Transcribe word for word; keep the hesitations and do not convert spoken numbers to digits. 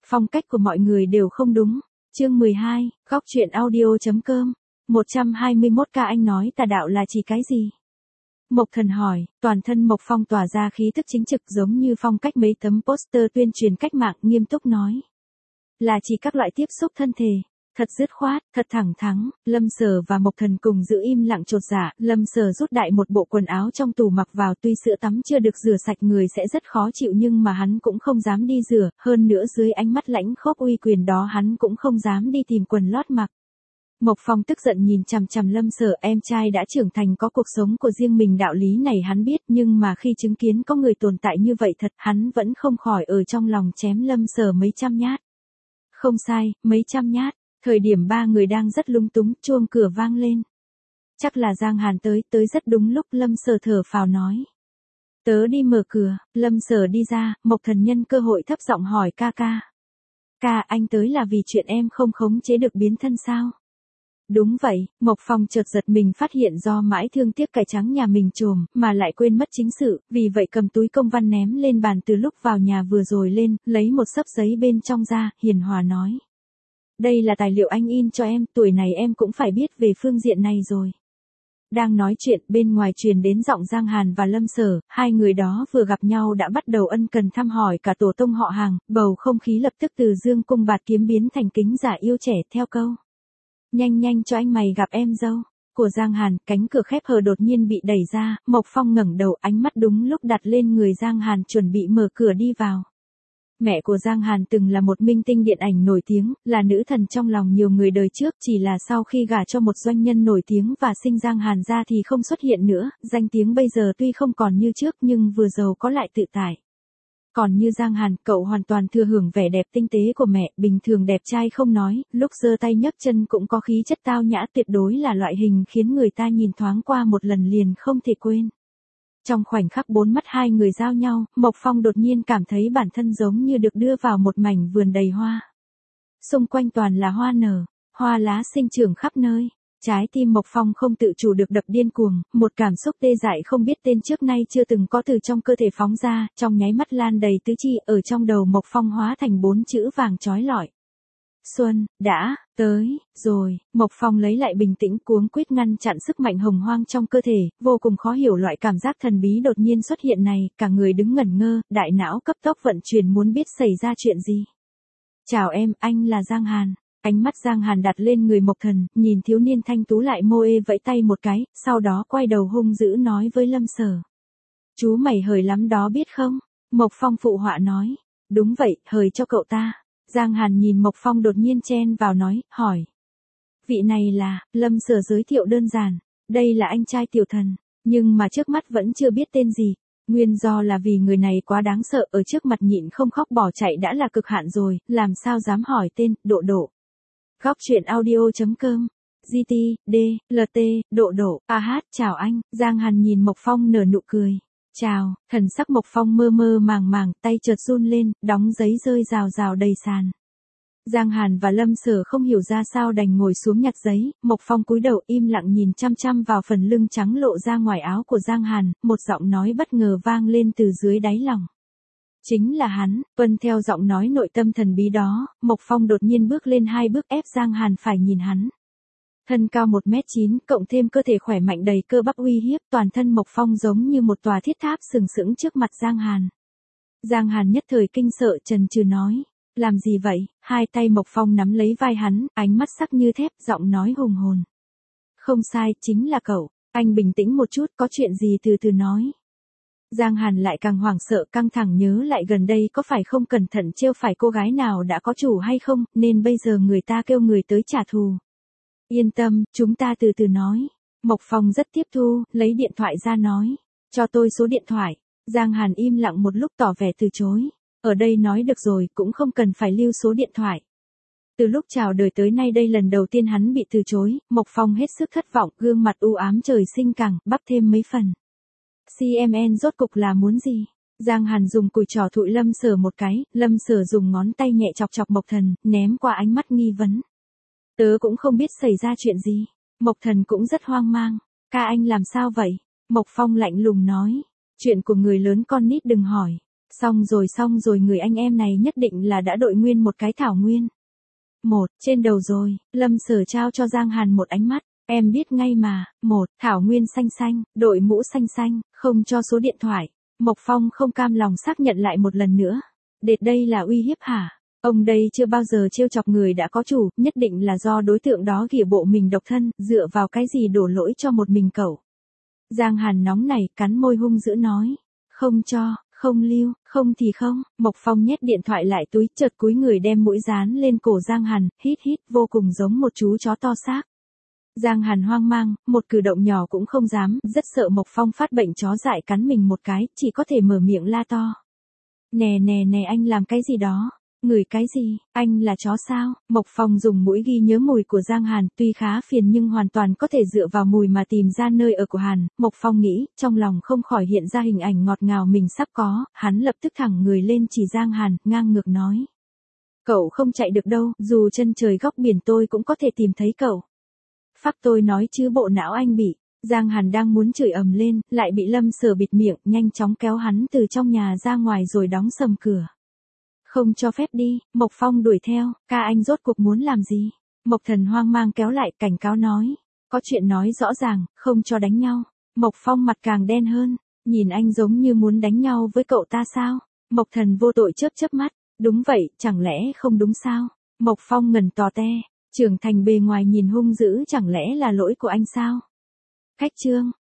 phong cách của mọi người đều không đúng. Chương mười hai, góc truyện audio.com. một trăm hai mươi mốt ca anh nói tà đạo là chỉ cái gì? Mộc Thần hỏi, toàn thân Mộc Phong tỏa ra khí tức chính trực giống như phong cách mấy tấm poster tuyên truyền cách mạng, nghiêm túc nói. Là chỉ các loại tiếp xúc thân thể. Thật dứt khoát, thật thẳng thắn. Lâm Sở và Mộc Thần cùng giữ im lặng chột dạ. Lâm Sở rút đại một bộ quần áo trong tủ mặc vào, tuy sữa tắm chưa được rửa sạch người sẽ rất khó chịu nhưng mà hắn cũng không dám đi rửa, hơn nữa dưới ánh mắt lãnh khốc uy quyền đó hắn cũng không dám đi tìm quần lót mặc. Mộc Phong tức giận nhìn chằm chằm Lâm Sở, em trai đã trưởng thành có cuộc sống của riêng mình, đạo lý này hắn biết, nhưng mà khi chứng kiến có người tồn tại như vậy thật, hắn vẫn không khỏi ở trong lòng chém Lâm Sở mấy trăm nhát. Không sai, mấy trăm nhát. Thời điểm ba người đang rất lung túng, chuông cửa vang lên. Chắc là Giang Hàn tới, tới rất đúng lúc. Lâm Sở thở phào nói. Tớ đi mở cửa. Lâm Sở đi ra, Mộc Thần nhân cơ hội thấp giọng hỏi ca ca. Ca, anh tới là vì chuyện em không khống chế được biến thân sao? Đúng vậy. Mộc Phong chợt giật mình phát hiện do mãi thương tiếc cải trắng nhà mình trồm, mà lại quên mất chính sự, vì vậy cầm túi công văn ném lên bàn từ lúc vào nhà vừa rồi lên, lấy một xấp giấy bên trong ra, hiền hòa nói. Đây là tài liệu anh in cho em, tuổi này em cũng phải biết về phương diện này rồi. Đang nói chuyện, bên ngoài truyền đến giọng Giang Hàn và Lâm Sở, hai người đó vừa gặp nhau đã bắt đầu ân cần thăm hỏi cả tổ tông họ hàng, bầu không khí lập tức từ dương cung bạt kiếm biến thành kính giả yêu trẻ theo câu. Nhanh nhanh cho anh mày gặp em dâu. Của Giang Hàn, cánh cửa khép hờ đột nhiên bị đẩy ra, Mộc Phong ngẩng đầu, ánh mắt đúng lúc đặt lên người Giang Hàn chuẩn bị mở cửa đi vào. Mẹ của Giang Hàn từng là một minh tinh điện ảnh nổi tiếng, là nữ thần trong lòng nhiều người đời trước, chỉ là sau khi gả cho một doanh nhân nổi tiếng và sinh Giang Hàn ra thì không xuất hiện nữa, danh tiếng bây giờ tuy không còn như trước nhưng vừa giàu có lại tự tại. Còn như Giang Hàn, cậu hoàn toàn thừa hưởng vẻ đẹp tinh tế của mẹ, bình thường đẹp trai không nói, lúc giơ tay nhấc chân cũng có khí chất tao nhã, tuyệt đối là loại hình khiến người ta nhìn thoáng qua một lần liền không thể quên. Trong khoảnh khắc bốn mắt hai người giao nhau, Mộc Phong đột nhiên cảm thấy bản thân giống như được đưa vào một mảnh vườn đầy hoa. Xung quanh toàn là hoa nở, hoa lá sinh trưởng khắp nơi. Trái tim Mộc Phong không tự chủ được đập điên cuồng, một cảm xúc tê dại không biết tên trước nay chưa từng có từ trong cơ thể phóng ra, trong nháy mắt lan đầy tứ chi, ở trong đầu Mộc Phong hóa thành bốn chữ vàng chói lọi. Xuân, đã, tới, rồi. Mộc Phong lấy lại bình tĩnh, cuống quýt ngăn chặn sức mạnh hồng hoang trong cơ thể, vô cùng khó hiểu loại cảm giác thần bí đột nhiên xuất hiện này, cả người đứng ngẩn ngơ, đại não cấp tốc vận chuyển muốn biết xảy ra chuyện gì. Chào em, anh là Giang Hàn. Ánh mắt Giang Hàn đặt lên người Mộc Thần, nhìn thiếu niên thanh tú lại mô ê vẫy tay một cái, sau đó quay đầu hung dữ nói với Lâm Sở. Chú mày hời lắm đó biết không? Mộc Phong phụ họa nói. Đúng vậy, hời cho cậu ta. Giang Hàn nhìn Mộc Phong đột nhiên chen vào nói, hỏi. Vị này là, Lâm Sở giới thiệu đơn giản, đây là anh trai tiểu thần, nhưng mà trước mắt vẫn chưa biết tên gì. Nguyên do là vì người này quá đáng sợ, ở trước mặt nhịn không khóc bỏ chạy đã là cực hạn rồi, làm sao dám hỏi tên, Độ Độ. Góc truyện audio.com. giê tê, D, lờ tê, Độ Độ, a hát, chào anh. Giang Hàn nhìn Mộc Phong nở nụ cười. Chào, thần sắc Mộc Phong mơ mơ màng màng, tay chợt run lên, đóng giấy rơi rào rào đầy sàn. Giang Hàn và Lâm Sở không hiểu ra sao đành ngồi xuống nhặt giấy, Mộc Phong cúi đầu im lặng nhìn chăm chăm vào phần lưng trắng lộ ra ngoài áo của Giang Hàn, một giọng nói bất ngờ vang lên từ dưới đáy lòng. Chính là hắn. Tuân theo giọng nói nội tâm thần bí đó, Mộc Phong đột nhiên bước lên hai bước ép Giang Hàn phải nhìn hắn. Thân cao một mét chín, cộng thêm cơ thể khỏe mạnh đầy cơ bắp uy hiếp, toàn thân Mộc Phong giống như một tòa thiết tháp sừng sững trước mặt Giang Hàn. Giang Hàn nhất thời kinh sợ, chần chừ nói, làm gì vậy? Hai tay Mộc Phong nắm lấy vai hắn, ánh mắt sắc như thép, giọng nói hùng hồn. Không sai, chính là cậu. Anh bình tĩnh một chút, có chuyện gì từ từ nói. Giang Hàn lại càng hoảng sợ, căng thẳng nhớ lại gần đây có phải không cẩn thận trêu phải cô gái nào đã có chủ hay không, nên bây giờ người ta kêu người tới trả thù. Yên tâm, chúng ta từ từ nói. Mộc Phong rất tiếp thu, lấy điện thoại ra nói. Cho tôi số điện thoại. Giang Hàn im lặng một lúc tỏ vẻ từ chối. Ở đây nói được rồi, cũng không cần phải lưu số điện thoại. Từ lúc chào đời tới nay đây lần đầu tiên hắn bị từ chối, Mộc Phong hết sức thất vọng, gương mặt u ám trời sinh càng, bắp thêm mấy phần. xê em en rốt cục là muốn gì? Giang Hàn dùng cùi trò thụi Lâm Sở một cái, Lâm Sở dùng ngón tay nhẹ chọc chọc Mộc Thần, ném qua ánh mắt nghi vấn. Tớ cũng không biết xảy ra chuyện gì. Mộc Thần cũng rất hoang mang. Ca anh làm sao vậy? Mộc Phong lạnh lùng nói. Chuyện của người lớn con nít đừng hỏi. Xong rồi xong rồi người anh em này nhất định là đã đội nguyên một cái thảo nguyên. Một, trên đầu rồi, Lâm Sở trao cho Giang Hàn một ánh mắt, em biết ngay mà, một, thảo nguyên xanh xanh, đội mũ xanh xanh, không cho số điện thoại. Mộc Phong không cam lòng xác nhận lại một lần nữa. Đệt đây là uy hiếp hả? Ông đây chưa bao giờ trêu chọc người đã có chủ, nhất định là do đối tượng đó ghìa bộ mình độc thân, dựa vào cái gì đổ lỗi cho một mình cậu. Giang Hàn nóng này, cắn môi hung dữ nói. Không cho, không lưu, không thì không. Mộc Phong nhét điện thoại lại túi, chợt cúi người đem mũi dán lên cổ Giang Hàn, hít hít, vô cùng giống một chú chó to xác. Giang Hàn hoang mang, một cử động nhỏ cũng không dám, rất sợ Mộc Phong phát bệnh chó dại cắn mình một cái, chỉ có thể mở miệng la to. Nè nè nè anh làm cái gì đó? Ngửi cái gì? Anh là chó sao? Mộc Phong dùng mũi ghi nhớ mùi của Giang Hàn, tuy khá phiền nhưng hoàn toàn có thể dựa vào mùi mà tìm ra nơi ở của Hàn. Mộc Phong nghĩ, trong lòng không khỏi hiện ra hình ảnh ngọt ngào mình sắp có, hắn lập tức thẳng người lên chỉ Giang Hàn, ngang ngược nói. Cậu không chạy được đâu, dù chân trời góc biển tôi cũng có thể tìm thấy cậu. Phắc tôi nói chứ bộ não anh bị. Giang Hàn đang muốn chửi ầm lên, lại bị Lâm Sở bịt miệng, nhanh chóng kéo hắn từ trong nhà ra ngoài rồi đóng sầm cửa. Không cho phép đi, Mộc Phong đuổi theo, ca anh rốt cuộc muốn làm gì? Mộc Thần hoang mang kéo lại, cảnh cáo nói. Có chuyện nói rõ ràng, không cho đánh nhau. Mộc Phong mặt càng đen hơn, nhìn anh giống như muốn đánh nhau với cậu ta sao? Mộc Thần vô tội chớp chớp mắt, đúng vậy, chẳng lẽ không đúng sao? Mộc Phong ngẩn tò te, trưởng thành bề ngoài nhìn hung dữ chẳng lẽ là lỗi của anh sao? Khách trương,